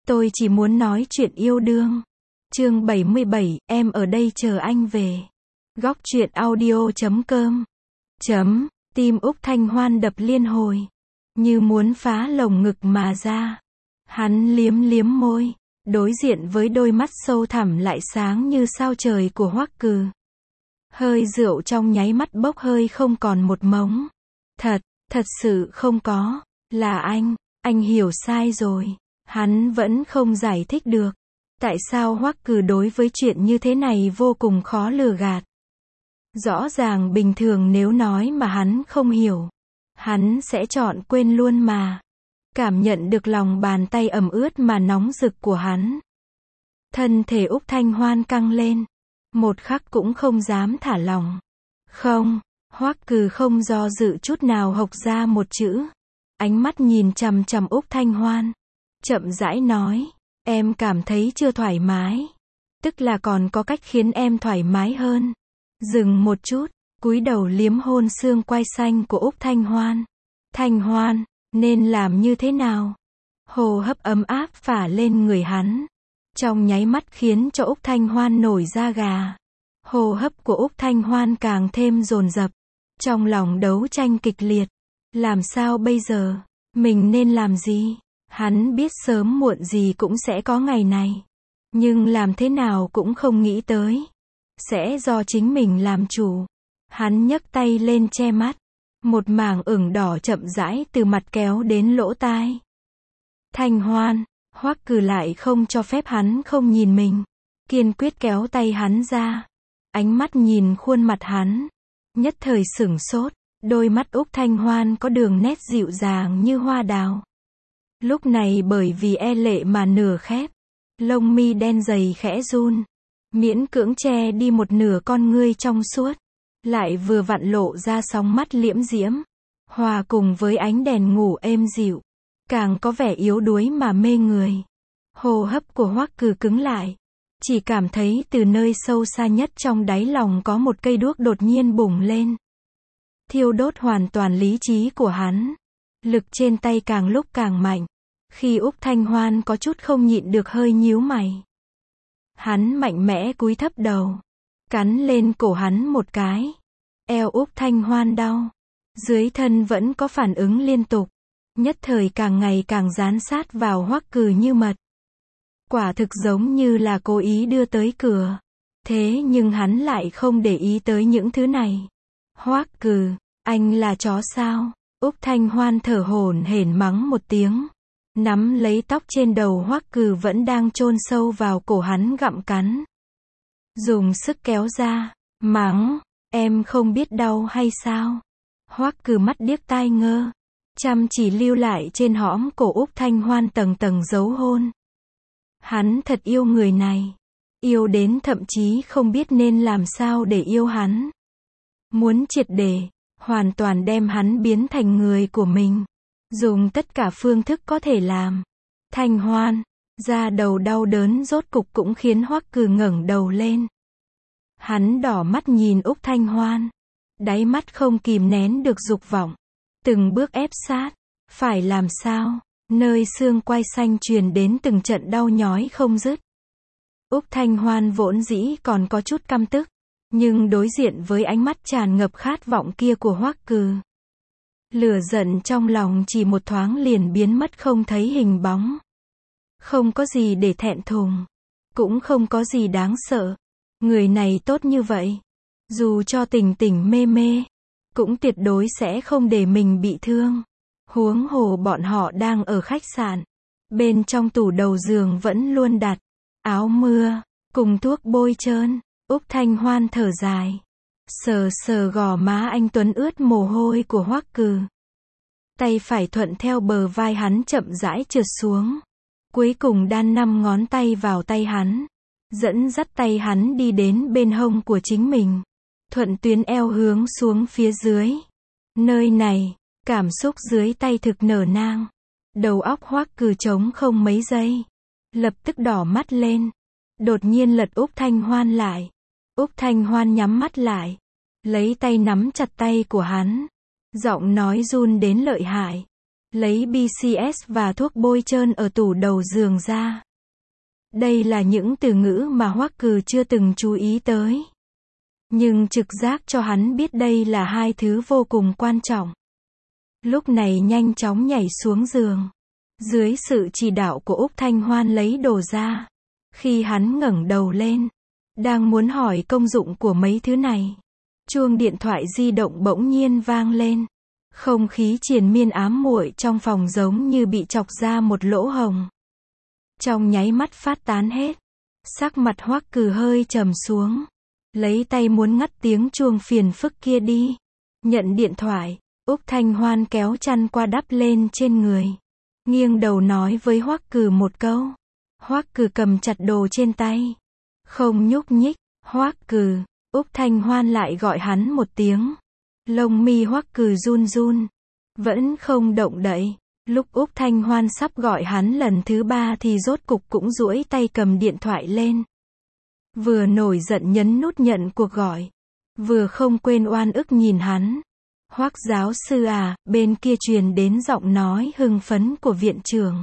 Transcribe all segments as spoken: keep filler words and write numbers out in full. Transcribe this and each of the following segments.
Tôi chỉ muốn nói chuyện yêu đương. Chương bảy mươi bảy, em ở đây chờ anh về. Góc truyện audio chấm com. Chấm, tim Úc Thanh Hoan đập liên hồi. Như muốn phá lồng ngực mà ra. Hắn liếm liếm môi. Đối diện với đôi mắt sâu thẳm lại sáng như sao trời của Hoắc Cừ. Hơi rượu trong nháy mắt bốc hơi không còn một mống. Thật, thật sự không có. Là anh, anh hiểu sai rồi. Hắn vẫn không giải thích được. Tại sao Hoắc Cừ đối với chuyện như thế này vô cùng khó lừa gạt. Rõ ràng bình thường nếu nói mà hắn không hiểu, hắn sẽ chọn quên luôn mà. Cảm nhận được lòng bàn tay ẩm ướt mà nóng rực của hắn. Thân thể Úc Thanh Hoan căng lên. Một khắc cũng không dám thả lòng. Không, Hoắc Cừ không do dự chút nào hộc ra một chữ. Ánh mắt nhìn chằm chằm Úc Thanh Hoan. Chậm rãi nói, em cảm thấy chưa thoải mái. Tức là còn có cách khiến em thoải mái hơn. Dừng một chút, cúi đầu liếm hôn xương quai xanh của Úc Thanh Hoan. Thanh Hoan, nên làm như thế nào? Hô hấp ấm áp phả lên người hắn. Trong nháy mắt khiến cho Úc Thanh Hoan nổi da gà. Hô hấp của Úc Thanh Hoan càng thêm dồn dập. Trong lòng đấu tranh kịch liệt. Làm sao bây giờ? Mình nên làm gì? Hắn biết sớm muộn gì cũng sẽ có ngày này. Nhưng làm thế nào cũng không nghĩ tới. Sẽ do chính mình làm chủ. Hắn nhấc tay lên che mắt. Một mảng ửng đỏ chậm rãi từ mặt kéo đến lỗ tai. Thanh Hoan, Hoắc Cừ lại không cho phép hắn không nhìn mình. Kiên quyết kéo tay hắn ra. Ánh mắt nhìn khuôn mặt hắn. Nhất thời sửng sốt. Đôi mắt Úc Thanh Hoan có đường nét dịu dàng như hoa đào. Lúc này bởi vì e lệ mà nửa khép. Lông mi đen dày khẽ run. Miễn cưỡng che đi một nửa con ngươi trong suốt. Lại vừa vặn lộ ra sóng mắt liễm diễm. Hòa cùng với ánh đèn ngủ êm dịu. Càng có vẻ yếu đuối mà mê người. Hô hấp của Hoắc Cừ cứng lại. Chỉ cảm thấy từ nơi sâu xa nhất trong đáy lòng có một cây đuốc đột nhiên bùng lên. Thiêu đốt hoàn toàn lý trí của hắn. Lực trên tay càng lúc càng mạnh. Khi Úc Thanh Hoan có chút không nhịn được hơi nhíu mày. Hắn mạnh mẽ cúi thấp đầu. Cắn lên cổ hắn một cái. Eo Úc Thanh Hoan đau. Dưới thân vẫn có phản ứng liên tục. Nhất thời càng ngày càng dán sát vào Hoắc Cừ như mật. Quả thực giống như là cố ý đưa tới cửa. Thế nhưng hắn lại không để ý tới những thứ này. Hoắc Cừ, anh là chó sao? Úc Thanh Hoan thở hổn hển mắng một tiếng. Nắm lấy tóc trên đầu Hoắc Cừ vẫn đang chôn sâu vào cổ hắn gặm cắn. Dùng sức kéo ra, mắng, em không biết đau hay sao? Hoắc Cừ mắt điếc tai ngơ. Chăm chỉ lưu lại trên hõm cổ Úc Thanh Hoan tầng tầng dấu hôn. Hắn thật yêu người này. Yêu đến thậm chí không biết nên làm sao để yêu hắn. Muốn triệt để, hoàn toàn đem hắn biến thành người của mình. Dùng tất cả phương thức có thể làm. Thanh Hoan, da đầu đau đớn rốt cục cũng khiến Hoắc Cừ ngẩng đầu lên. Hắn đỏ mắt nhìn Úc Thanh Hoan. Đáy mắt không kìm nén được dục vọng. Từng bước ép sát. Phải làm sao? Nơi xương quai xanh truyền đến từng trận đau nhói không dứt. Úc Thanh Hoan vốn dĩ còn có chút căm tức. Nhưng đối diện với ánh mắt tràn ngập khát vọng kia của Hoắc Cừ. Lửa giận trong lòng chỉ một thoáng liền biến mất không thấy hình bóng. Không có gì để thẹn thùng. Cũng không có gì đáng sợ. Người này tốt như vậy. Dù cho tỉnh tỉnh mê mê. Cũng tuyệt đối sẽ không để mình bị thương. Huống hồ bọn họ đang ở khách sạn. Bên trong tủ đầu giường vẫn luôn đặt áo mưa. Cùng thuốc bôi trơn. Úc Thanh Hoan thở dài. Sờ sờ gò má anh tuấn ướt mồ hôi của Hoắc Cừ. Tay phải thuận theo bờ vai hắn chậm rãi trượt xuống. Cuối cùng đan năm ngón tay vào tay hắn. Dẫn dắt tay hắn đi đến bên hông của chính mình. Thuận tuyến eo hướng xuống phía dưới. Nơi này, cảm xúc dưới tay thực nở nang. Đầu óc Hoắc Cừ trống không mấy giây. Lập tức đỏ mắt lên. Đột nhiên lật Úc Thanh Hoan lại. Úc Thanh Hoan nhắm mắt lại. Lấy tay nắm chặt tay của hắn. Giọng nói run đến lợi hại. lấy bê xê ét và thuốc bôi trơn ở tủ đầu giường ra. Đây là những từ ngữ mà Hoắc Cừ chưa từng chú ý tới. Nhưng trực giác cho hắn biết đây là hai thứ vô cùng quan trọng. Lúc này nhanh chóng nhảy xuống giường. Dưới sự chỉ đạo của Úc Thanh Hoan lấy đồ ra. Khi hắn ngẩng đầu lên, đang muốn hỏi công dụng của mấy thứ này, chuông điện thoại di động bỗng nhiên vang lên. Không khí triền miên ám muội trong phòng giống như bị chọc ra một lỗ hồng. Trong nháy mắt phát tán hết. Sắc mặt Hoắc Cừ hơi trầm xuống. Lấy tay muốn ngắt tiếng chuông phiền phức kia đi. Nhận điện thoại, Úc Thanh Hoan kéo chăn qua đắp lên trên người. Nghiêng đầu nói với Hoắc Cừ một câu. Hoắc Cừ cầm chặt đồ trên tay. Không nhúc nhích. Hoắc Cừ. Úc Thanh Hoan lại gọi hắn một tiếng. Lông mi Hoắc Cừ run run. Vẫn không động đậy. Lúc Úc Thanh Hoan sắp gọi hắn lần thứ ba thì rốt cục cũng duỗi tay cầm điện thoại lên. Vừa nổi giận nhấn nút nhận cuộc gọi. Vừa không quên oan ức nhìn hắn. Hoắc giáo sư à, bên kia truyền đến giọng nói hưng phấn của viện trưởng.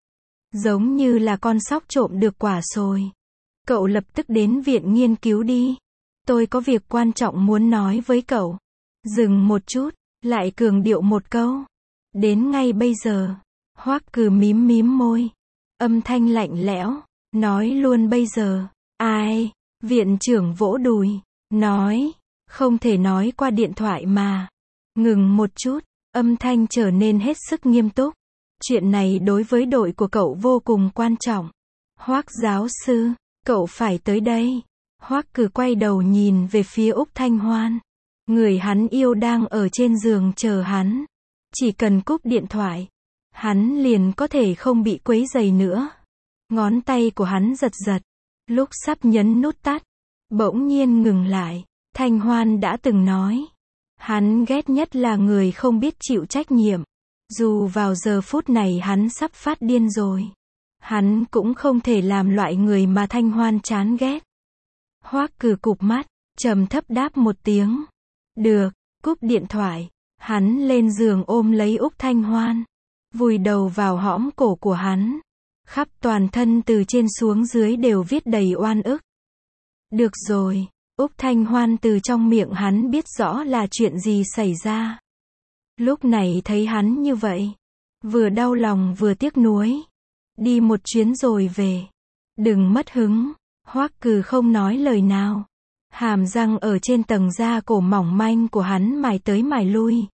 Giống như là con sóc trộm được quả sồi. Cậu lập tức đến viện nghiên cứu đi. Tôi có việc quan trọng muốn nói với cậu. Dừng một chút, lại cường điệu một câu. Đến ngay bây giờ. Hoắc Cừ mím mím môi. Âm thanh lạnh lẽo. Nói luôn bây giờ. Ai? Viện trưởng vỗ đùi. Nói. Không thể nói qua điện thoại mà. Ngừng một chút. Âm thanh trở nên hết sức nghiêm túc. Chuyện này đối với đội của cậu vô cùng quan trọng. Hoắc giáo sư. Cậu phải tới đây. Hoắc Cừ quay đầu nhìn về phía Úc Thanh Hoan. Người hắn yêu đang ở trên giường chờ hắn. Chỉ cần cúp điện thoại, hắn liền có thể không bị quấy rầy nữa. Ngón tay của hắn giật giật. Lúc sắp nhấn nút tắt, bỗng nhiên ngừng lại. Thanh Hoan đã từng nói. Hắn ghét nhất là người không biết chịu trách nhiệm. Dù vào giờ phút này hắn sắp phát điên rồi. Hắn cũng không thể làm loại người mà Thanh Hoan chán ghét. Hoắc Cừ cụp mắt, trầm thấp đáp một tiếng. Được, cúp điện thoại. Hắn lên giường ôm lấy Úc Thanh Hoan. Vùi đầu vào hõm cổ của hắn. Khắp toàn thân từ trên xuống dưới đều viết đầy oan ức. Được rồi, Úc Thanh Hoan từ trong miệng hắn biết rõ là chuyện gì xảy ra. Lúc này thấy hắn như vậy. Vừa đau lòng vừa tiếc nuối. Đi một chuyến rồi về. Đừng mất hứng. Hoắc Cừ không nói lời nào. Hàm răng ở trên tầng da cổ mỏng manh của hắn mài tới mài lui.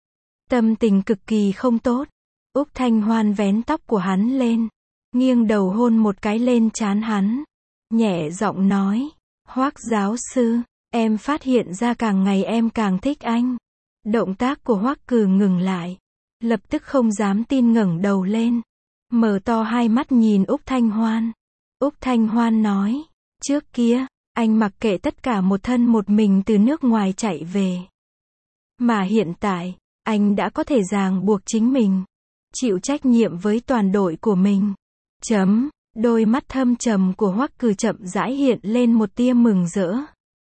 Tâm tình cực kỳ không tốt. Úc Thanh Hoan vén tóc của hắn lên. Nghiêng đầu hôn một cái lên trán hắn. Nhẹ giọng nói. Hoắc giáo sư, em phát hiện ra càng ngày em càng thích anh. Động tác của Hoắc Cừ ngừng lại. Lập tức không dám tin ngẩng đầu lên. Mở to hai mắt nhìn Úc Thanh Hoan. Úc Thanh Hoan nói. Trước kia, anh mặc kệ tất cả một thân một mình từ nước ngoài chạy về. Mà hiện tại, anh đã có thể ràng buộc chính mình. Chịu trách nhiệm với toàn đội của mình. Chấm. Đôi mắt thâm trầm của Hoắc Cừ chậm rãi hiện lên một tia mừng rỡ.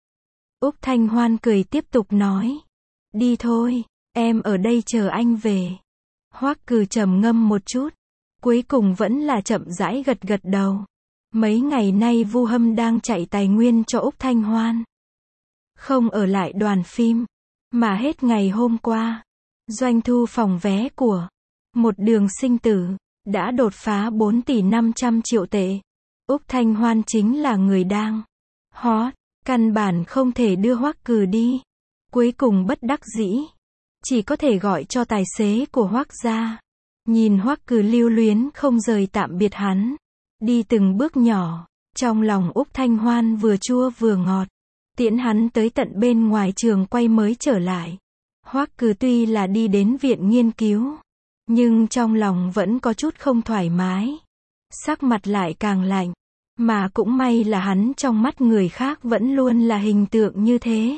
Úc Thanh Hoan cười tiếp tục nói. Đi thôi, em ở đây chờ anh về. Hoắc Cừ trầm ngâm một chút. Cuối cùng vẫn là chậm rãi gật gật đầu. Mấy ngày nay Vu Hâm đang chạy tài nguyên cho Úc Thanh Hoan. Không ở lại đoàn phim. Mà hết ngày hôm qua. Doanh thu phòng vé của Một Đường Sinh Tử đã đột phá bốn tỷ năm trăm triệu tệ. Úc Thanh Hoan chính là người đang hot. Căn bản không thể đưa Hoắc Cừ đi. Cuối cùng bất đắc dĩ. Chỉ có thể gọi cho tài xế của Hoắc gia. Nhìn Hoắc Cừ lưu luyến không rời tạm biệt hắn. Đi từng bước nhỏ. Trong lòng Úc Thanh Hoan vừa chua vừa ngọt. Tiễn hắn tới tận bên ngoài trường quay mới trở lại. Hoắc Cừ tuy là đi đến viện nghiên cứu. Nhưng trong lòng vẫn có chút không thoải mái. Sắc mặt lại càng lạnh. Mà cũng may là hắn trong mắt người khác vẫn luôn là hình tượng như thế.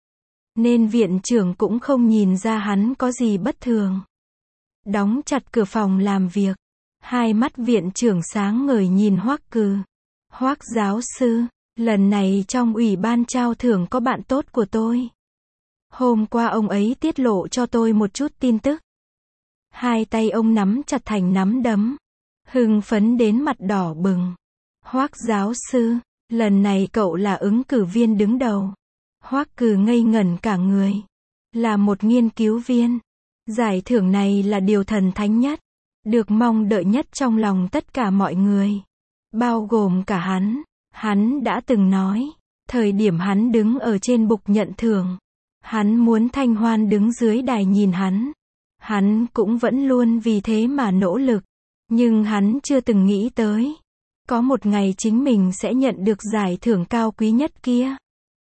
Nên viện trưởng cũng không nhìn ra hắn có gì bất thường. Đóng chặt cửa phòng làm việc. Hai mắt viện trưởng sáng ngời nhìn Hoắc Cừ. Hoắc giáo sư, lần này trong ủy ban trao thưởng có bạn tốt của tôi. Hôm qua ông ấy tiết lộ cho tôi một chút tin tức. Hai tay ông nắm chặt thành nắm đấm. Hưng phấn đến mặt đỏ bừng. Hoắc giáo sư, lần này cậu là ứng cử viên đứng đầu. Hoắc Cừ ngây ngẩn cả người. Là một nghiên cứu viên. Giải thưởng này là điều thần thánh nhất. Được mong đợi nhất trong lòng tất cả mọi người. Bao gồm cả hắn. Hắn đã từng nói. Thời điểm hắn đứng ở trên bục nhận thưởng. Hắn muốn Thanh Hoan đứng dưới đài nhìn hắn. Hắn cũng vẫn luôn vì thế mà nỗ lực. Nhưng hắn chưa từng nghĩ tới. Có một ngày chính mình sẽ nhận được giải thưởng cao quý nhất kia.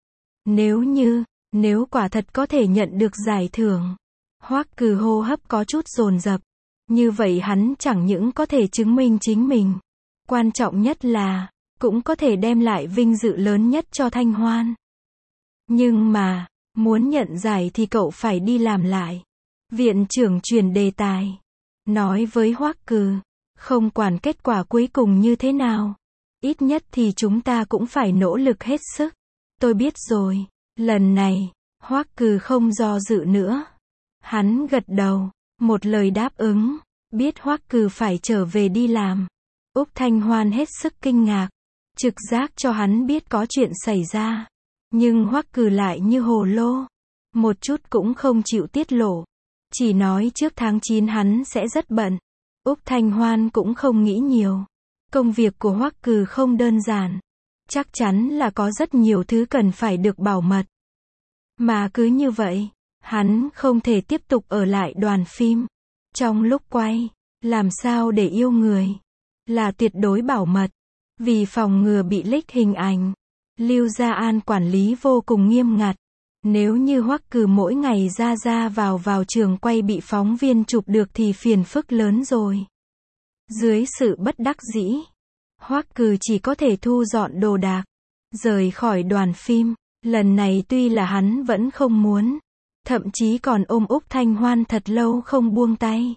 Nếu như, nếu quả thật có thể nhận được giải thưởng. Hoắc Cừ hô hấp có chút dồn dập. Như vậy hắn chẳng những có thể chứng minh chính mình. Quan trọng nhất là, cũng có thể đem lại vinh dự lớn nhất cho Thanh Hoan. Nhưng mà, muốn nhận giải thì cậu phải đi làm lại. Viện trưởng chuyển đề tài. Nói với Hoắc Cừ, không quản kết quả cuối cùng như thế nào. Ít nhất thì chúng ta cũng phải nỗ lực hết sức. Tôi biết rồi. Lần này, Hoắc Cừ không do dự nữa. Hắn gật đầu, một lời đáp ứng. Biết Hoắc Cừ phải trở về đi làm. Úc Thanh Hoan hết sức kinh ngạc. Trực giác cho hắn biết có chuyện xảy ra. Nhưng Hoắc Cừ lại như hồ lô. Một chút cũng không chịu tiết lộ. Chỉ nói trước tháng chín hắn sẽ rất bận. Úc Thanh Hoan cũng không nghĩ nhiều. Công việc của Hoắc Cừ không đơn giản. Chắc chắn là có rất nhiều thứ cần phải được bảo mật. Mà cứ như vậy, hắn không thể tiếp tục ở lại đoàn phim. Trong lúc quay, làm sao để yêu người, là tuyệt đối bảo mật. Vì phòng ngừa bị leak hình ảnh, Lưu Gia An quản lý vô cùng nghiêm ngặt. Nếu như Hoắc Cừ mỗi ngày ra ra vào vào trường quay bị phóng viên chụp được thì phiền phức lớn rồi. Dưới sự bất đắc dĩ, Hoắc Cừ chỉ có thể thu dọn đồ đạc, rời khỏi đoàn phim. Lần này tuy là hắn vẫn không muốn, thậm chí còn ôm Úc Thanh Hoan thật lâu không buông tay.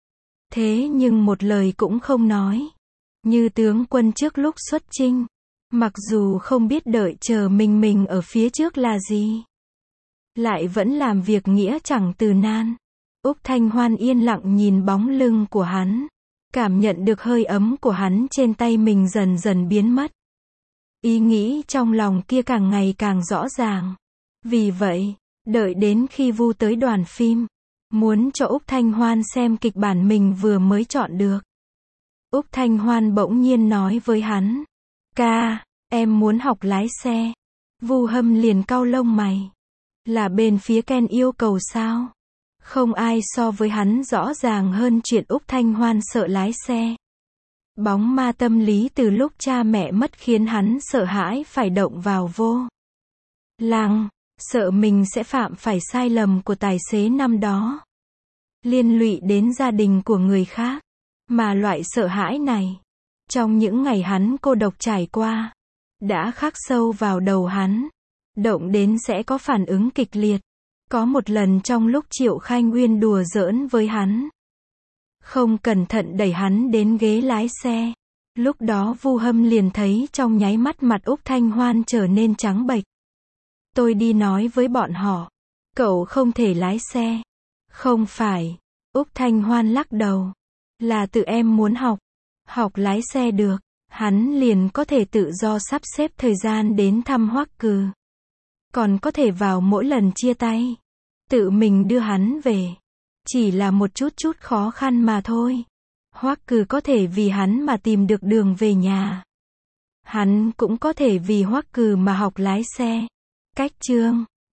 Thế nhưng một lời cũng không nói. Như tướng quân trước lúc xuất chinh, mặc dù không biết đợi chờ mình mình ở phía trước là gì, lại vẫn làm việc nghĩa chẳng từ nan. Úc Thanh Hoan yên lặng nhìn bóng lưng của hắn, cảm nhận được hơi ấm của hắn trên tay mình dần dần biến mất. Ý nghĩ trong lòng kia càng ngày càng rõ ràng. Vì vậy, đợi đến khi Vu tới đoàn phim, muốn cho Úc Thanh Hoan xem kịch bản mình vừa mới chọn được. Úc Thanh Hoan bỗng nhiên nói với hắn, ca, em muốn học lái xe. Vu Hâm liền cau lông mày. Là bên phía Ken yêu cầu sao? Không ai so với hắn rõ ràng hơn chuyện Úc Thanh Hoan sợ lái xe. Bóng ma tâm lý từ lúc cha mẹ mất khiến hắn sợ hãi phải động vào vô lăng, sợ mình sẽ phạm phải sai lầm của tài xế năm đó, liên lụy đến gia đình của người khác. Mà loại sợ hãi này, trong những ngày hắn cô độc trải qua, đã khắc sâu vào đầu hắn, động đến sẽ có phản ứng kịch liệt. Có một lần trong lúc Triệu Khanh Uyên đùa giỡn với hắn, không cẩn thận đẩy hắn đến ghế lái xe. Lúc đó Vu Hâm liền thấy trong nháy mắt mặt Úc Thanh Hoan trở nên trắng bệch. Tôi đi nói với bọn họ, cậu không thể lái xe. Không phải, Úc Thanh Hoan lắc đầu, là tự em muốn học. Học lái xe được, hắn liền có thể tự do sắp xếp thời gian đến thăm Hoắc Cừ. Còn có thể vào mỗi lần chia tay, tự mình đưa hắn về. Chỉ là một chút chút khó khăn mà thôi. Hoắc Cừ có thể vì hắn mà tìm được đường về nhà. Hắn cũng có thể vì Hoắc Cừ mà học lái xe. Cách chương